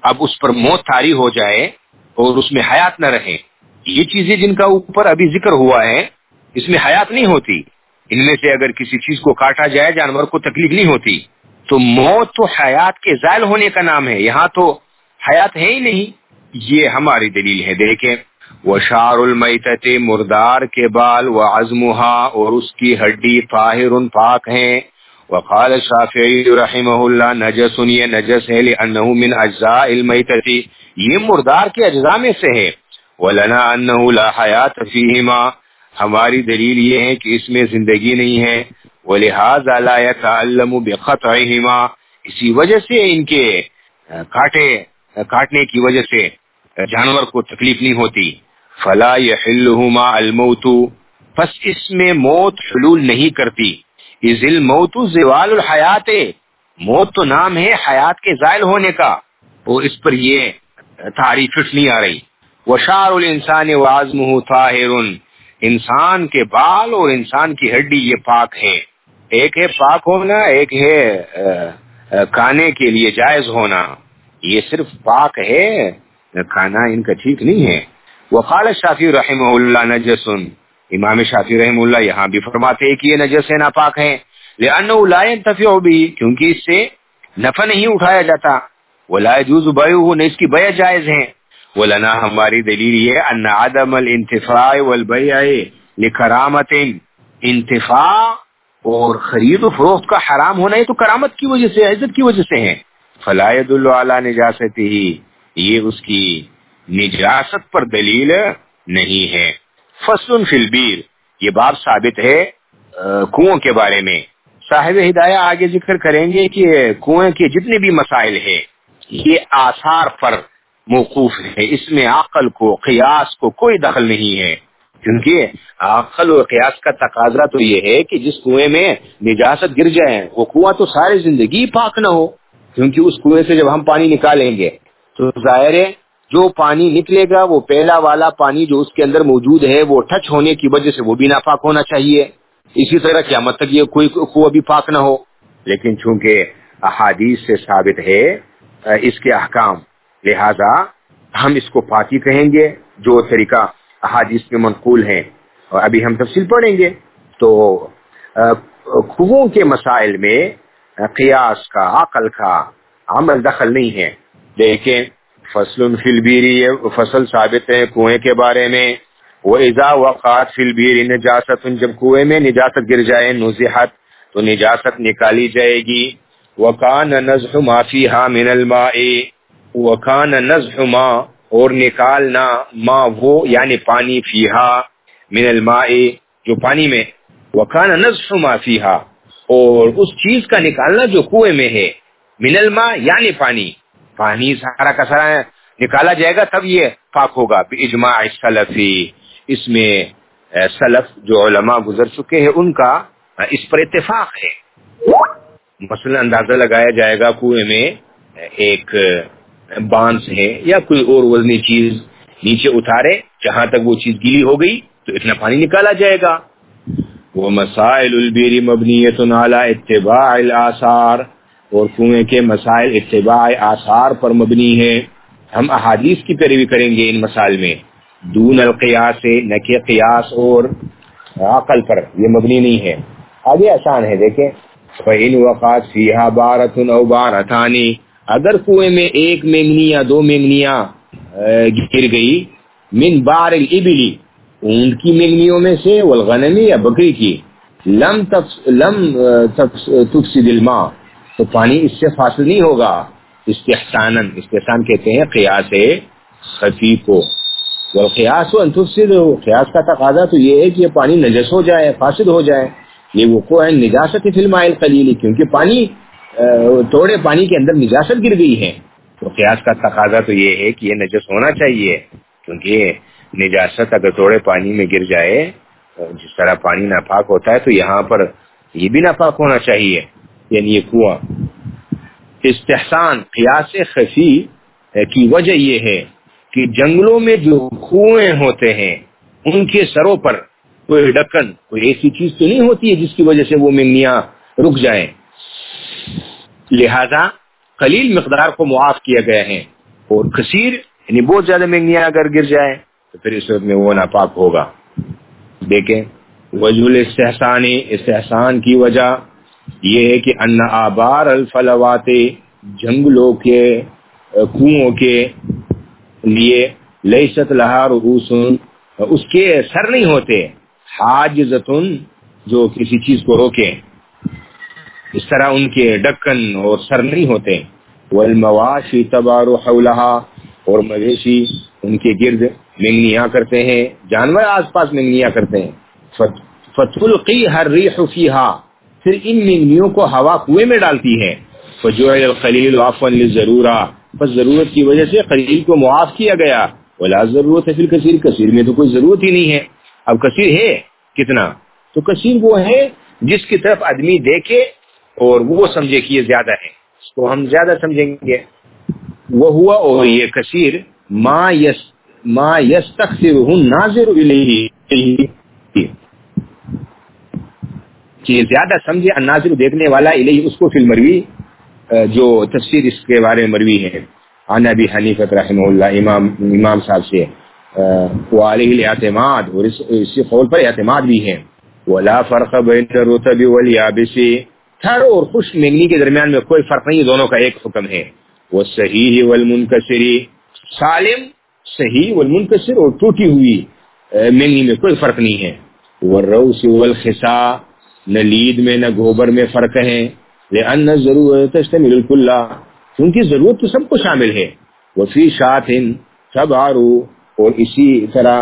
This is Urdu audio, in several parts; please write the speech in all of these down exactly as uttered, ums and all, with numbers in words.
اب اس پر موت طاری ہو جائے اور اس میں حیات نہ رہے. یہ چیزیں جن کا اوپر ابھی ذکر ہوا ہے اس میں حیات نہیں ہوتی. ان میں سے اگر کسی چیز کو کاٹا جائے جانور کو تکلیف نہیں ہوتی. تو موت تو حیات کے زائل ہونے کا نام ہے, یہاں تو حیات ہے ہی نہیں. یہ ہماری دلیل ہے. دیکھیں وشعر المیتۃ مردار کے بال وعظمها اور اس کی ہڈی طاہر پاک ہیں. وقال الشافعی رحمہ اللہ نجس یہ نجس ہے لأنه من اجزاء المیتۃ یہ مردار کے اجزاء میں سے ہے. ولنا انه لا حیات فیہما ہماری دلیل یہ ہے کہ اس میں زندگی نہیں ہے. ولہذا لا يتعلم بقطعهما اسی وجہ سے ان کے کاٹے کاٹنے کی وجہ سے جانور کو تکلیف نہیں ہوتی. فلا يحلهما الموت پس اس میں موت حلول نہیں کرتی. اذ الموت زوال الحیات موت تو نام ہے حیات کے زائل ہونے کا, اور اس پر یہ تعریف نہیں آ رہی. وشعر الانسان وعظمه طاہر انسان کے بال اور انسان کی ہڈی یہ پاک ہے. ایک ہے پاک ہونا, ایک ہے کھانے کے لیے جائز ہونا. یہ صرف پاک ہے, کھانا ان کا ٹھیک نہیں ہے. وقال الشافعی رحمہ اللہ نجس امام شافعی رحمہ اللہ یہاں بھی فرماتے ہیں کہ یہ نجس ہے, ناپاک ہے. لأنه لا ينتفع به کیونکہ اس سے نفع نہیں اٹھایا جاتا. ولا يجوز بيعه نہ اس کی بیع جائز ہے. ولنا ہماری دلیل یہ ان عدم الانتفاع والبيع لکرامت انتفاع اور خرید و فروخت کا حرام ہونا یہ تو کرامت کی وجہ سے عزت کی وجہ سے ہے. فلا يدل على نجاسته یہ اس کی نجاست پر دلیل نہیں ہے. فصل فی البیر یہ باب ثابت ہے کنویں کے بارے میں. صاحب ہدایہ آگے ذکر کریں گے کہ کنویں کے جتنے بھی مسائل ہیں یہ آثار پر موقوف ہے, اس میں عقل کو قیاس کو کوئی دخل نہیں ہے. کیونکہ عقل اور قیاس کا تقاضا تو یہ ہے کہ جس کنویں میں نجاست گر جائے وہ کنواں تو ساری زندگی پاک نہ ہو. کیونکہ اس کنویں سے جب ہم پانی نکالیں گے تو ظاہر ہے جو پانی نکلے گا وہ پہلا والا پانی جو اس کے اندر موجود ہے وہ ٹچ ہونے کی وجہ سے وہ بھی ناپاک ہونا چاہیے. اسی طرح قیامت تک یہ کوئی کنواں بھی پاک نہ ہو. لیکن چونکہ احادیث سے ثابت ہے اس کے احکام لہذا ہم اس کو پاکی کہیں گے جو طریقہ احادیث میں منقول ہیں, اور ابھی ہم تفصیل پڑھیں گے. تو کنووں کے مسائل میں قیاس کا عقل کا عمل دخل نہیں ہے. دیکھیں فصل فی البیر یہ فصل ثابت ہے کنویں کے بارے میں. وَإِذَا وَقَعَتْ فِي الْبِيرِ نَجَاسَةٌ جب کنویں میں نجاست گر جائے نُزِحَتْ تو نجاست نکالی جائے گی. وَكَانَ نَزْحُ مَا فِيهَا مِنَ الْمَاءِ وَكَانَ نَزْحُ مَا اور نکالنا ما وہ یعنی پانی فِيهَا مِنَ الْمَاءِ جو پانی میں. وَكَانَ نَزْحُ مَا فِيهَا اور اس چیز کا نکالنا جو کنویں میں ہے. مِنَ الْمَاء یعنی پانی پانی سارا کا سارا نکالا جائے گا تب یہ پاک ہوگا. بِإِجْمَاعِ السَّلَفِ اس میں سلف جو علماء گزر چکے ہیں ان کا اس پر اتفاق ہے. مثلا اندازہ لگایا جائے گا کنویں میں ایک بانس ہے یا کوئی اور وزنی چیز نیچے اتارے جہاں تک وہ چیز گیلی ہو گئی تو اتنا پانی نکالا جائے گا. وَمَسَائِلُ الْبِيرِ مَبْنِيَّةٌ عَلَى اتِّبَاعِ الْآثَارِ اور کنویں کے مسائل اتباع آثار پر مبنی ہے. ہم احادیث کی پیروی کریں گے ان مسائل میں دون القیاس نہ کہ قیاس اور عقل پر یہ مبنی نہیں ہے. آگے آسان ہے دیکھیں فَإِنْ وَقَعَتْ فِيهَا بَارَةٌ أَوْ بَارَتَانِ اگر کنویں میں ایک مینگنی یا دو مینگنیاں گر گئی من بار الابل اونٹ کی مینگنیوں میں سے والغنم یا بکری کی لم لم تفسد الماء تو پانی اس سے فاصل نہیں ہوگا. استحسانا استحسان کہتے ہیں قیاس خفی کو. والقیاس ان تفسد قیاس کا تقاضا تو یہ ہے کہ یہ پانی نجس ہو جائے فاسد ہو جائے. یہ وقوع ہے نجاست فی الماء القلیل کیونکہ پانی تھوڑے پانی کے اندر نجاست گر گئی ہے. تو قیاس کا تقاضا تو یہ ہے کہ یہ نجس ہونا چاہیے کیونکہ نجاست اگر تھوڑے پانی میں گر جائے جس طرح پانی ناپاک ہوتا ہے تو یہاں پر یہ بھی ناپاک ہونا چاہیے یعنی یہ کنواں. استحسان قیاس خفی کی وجہ یہ ہے کہ جنگلوں میں جو کنویں ہوتے ہیں ان کے سروں پر کوئی ڈھکن کوئی ایسی چیز تو نہیں ہوتی ہے جس کی وجہ سے وہ مینگنیاں رک جائیں. لہذا قلیل مقدار کو معاف کیا گیا ہے اور کثیر یعنی بہت زیادہ مینگنیاں اگر گر جائے تو پھر اس وقت میں وہ ناپاک ہوگا. دیکھیں وجہ الاستحسان، استحسان کی وجہ یہ ہے کہ ان آبار الفلوات، جنگلوں کے کنوؤں کے لیے لیست لہا رؤوس، اس کے سر نہیں ہوتے، حاجزتن جو کسی چیز کو روکے، اس طرح ان کے ڈکن اور سر نہیں ہوتے. والمواشی تبار حولہا، اور مویشی ان کے گرد منگنیاں کرتے ہیں، جانور آس پاس منگنیاں کرتے ہیں. فتلقیہا الریح فیہا، پھر ان منگنیوں کو ہوا کنویں میں ڈالتی ہے. فجعل القلیل عفوا للضرورہ، بس ضرورت کی وجہ سے قلیل کو معاف کیا گیا. ولا ضرورت فی الکثیر، کثیر میں تو کوئی ضرورت ہی نہیں ہے. اب کثیر ہے کتنا؟ تو کثیر وہ ہے جس کی طرف آدمی دیکھے اور وہ سمجھے کہ یہ زیادہ ہے، اس کو ہم زیادہ سمجھیں گے. وہ ہوا اور یہ کثیر ما یس ما یستکثرہ الناظر الیہ، کہ زیادہ سمجھے الناظر دیکھنے والا الیہ اس کو فی المروی، جو تفسیر اس کے بارے میں مروی ہے عن ابی حنیفہ رحمہ اللہ، امام امام صاحب سے، وعلیہ الاعتماد، اور اس قول پر اعتماد بھی ہے. ولا فرق بین الرطب والیابس، تھر اور خشک مینگنی کے درمیان میں کوئی فرق نہیں، دونوں کا ایک حکم ہے. والصحیح والمنکسر، سالم صحیح والمنکسر اور ٹوٹی ہوئی مینگنی میں کوئی فرق نہیں ہے. والروس والخسا، نہ لید میں نہ گوبر میں فرق ہے. لأن الضرورت تشتمل الکل، کیونکہ ضرورت تو سب کو شامل ہے. وفی شاۃ تبعر، اور اسی طرح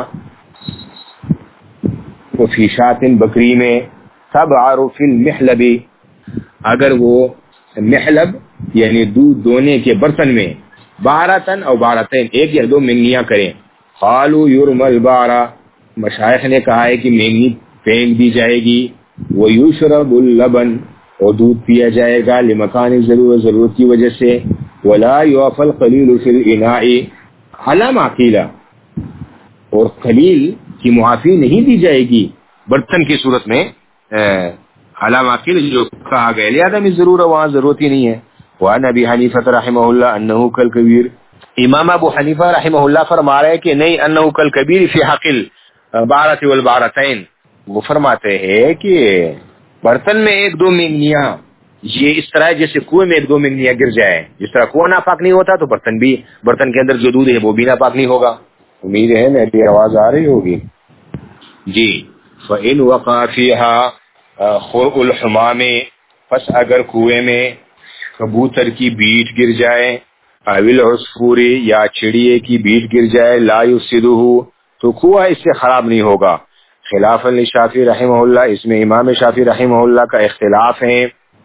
وفی شاۃ بکری میں، تبعر فی المحلب، اگر وہ محلب یعنی دودھ دونے کے برتن میں، بارتن اور بارتین ایک یا دو مینگنیاں کریں. قالوا یرمى البارہ، مشائخ نے کہا ہے کہ مینگنی پھینک دی جائے گی. ویشرب اللبن، اور دودھ پیا جائے گا، لمکان ضرورت، ضرورت کی وجہ سے. ولا یعفى القلیل فی الاناء علی ما قیل، اور قلیل کی معافی نہیں دی جائے گی برتن کی صورت میں علی ما قیل جو کہا گیا، لعدم الضرورہ، وہاں ضرورت ہی نہیں ہے. وعن ابی حنیفہ رحمہ اللہ انہ کالکبیر، امام ابو حنیفہ رحمہ اللہ فرما رہے کہ نہیں، انہ کالکبیر فی حق البارۃ والبارتین، وہ فرماتے ہیں کہ برتن میں ایک دو مینگنیاں یہ اس طرح جیسے کنویں میں ایک دو منگنیاں گر جائے، جس طرح کنواں ناپاک نہیں ہوتا تو برتن بھی، برتن کے اندر جو دودھ ہے وہ بھی ناپاک نہیں ہوگا. امید ہے میری آواز آ رہی ہوگی جی. فَإِنْ وَقَعَ فِيهَا خُرْءُ الْحُمَامِ، پس اگر کنویں میں کبوتر کی بیٹ گر جائے، اَوِ الْعُصْفُورِ، یا چڑیے کی بیٹ گر جائے، لَا يُفْسِدُهُ، تو کنواں اس سے خراب نہیں ہوگا. خلاف للشافعی رحمہ اللہ، اس میں امام شافعی رحمہ اللہ کا اختلاف ہے.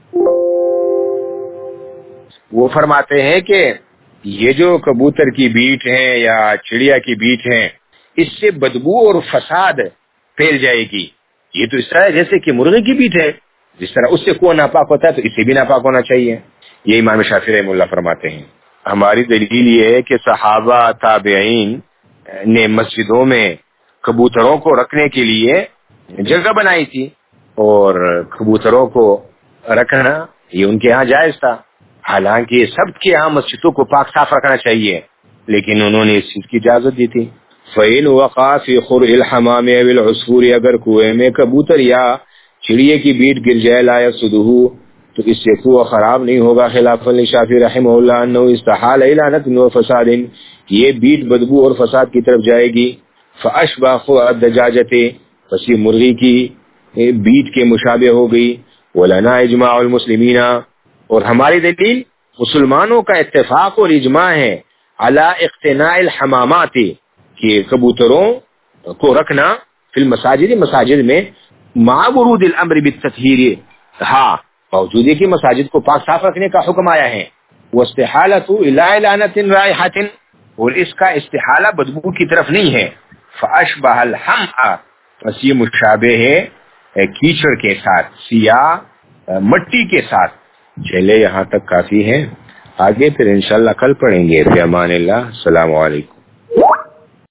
وہ فرماتے ہیں کہ یہ جو کبوتر کی بیٹ ہیں یا چڑیا کی بیٹ ہیں، اس سے بدبو اور فساد پھیل جائے گی. یہ تو اس طرح جیسے کہ مرغی کی بیٹ ہے، جس طرح اس سے کنواں ناپاک ہوتا ہے تو اسے بھی ناپاک ہونا چاہیے. یہ امام شافعی رحمہ اللہ فرماتے ہیں. ہماری دلیل یہ ہے کہ صحابہ تابعین نے مسجدوں میں کبوتروں کو رکھنے کے لیے جگہ بنائی تھی، اور کبوتروں کو رکھنا یہ ان کے ہاں جائز تھا. حالانکہ سب کے ہاں مسجدوں کو پاک صاف رکھنا چاہیے، لیکن انہوں نے اس چیز کی اجازت دی تھی. فَإِنْ وَقَعَ فِي خُرْءِ الْحَمَامِ أَوِ الْعُصْفُورِ، اگر کنویں میں کبوتر یا چڑیے کی بیٹ گر جائے، لَا يَفْسُدُهُ، تو اس سے کنواں خراب نہیں ہوگا. خلاف للشافعی رحمہ اللہ انہ استحال إِلَىٰ نَتْنٍ وَفَسَادٍ، یہ بیٹ بدبو اور فساد کی طرف جائے گی. فَأَشْبَهَ خُرْءَ الدَّجَاجَةِ، پس یہ مرغی کی بیٹ کے مشابہ ہو گئی. وَلَنَا إِجْمَاعُ الْمُسْلِمِينَ، اور ہماری دلیل مسلمانوں کا اتفاق اور اجماع ہے، علی اقتناء الحمامات، کہ کبوتروں کو رکھنا فی المساجد، مساجد میں، مع ورود الامر بالتطہیر، ہاں باوجود کہ مساجد کو پاک صاف رکھنے کا حکم آیا ہے. واستحالۃ الی اعلانۃ رائحۃ، اور اس کا استحالہ بدبو کی طرف نہیں ہے. فاشبہ الحمء، بس یہ مشابہ ہے کیچڑ کے ساتھ، سیاہ مٹی کے ساتھ. چلے یہاں تک کافی ہے، آگے پھر انشاءاللہ کل پڑھیں گے. فی امان اللہ، السلام علیکم.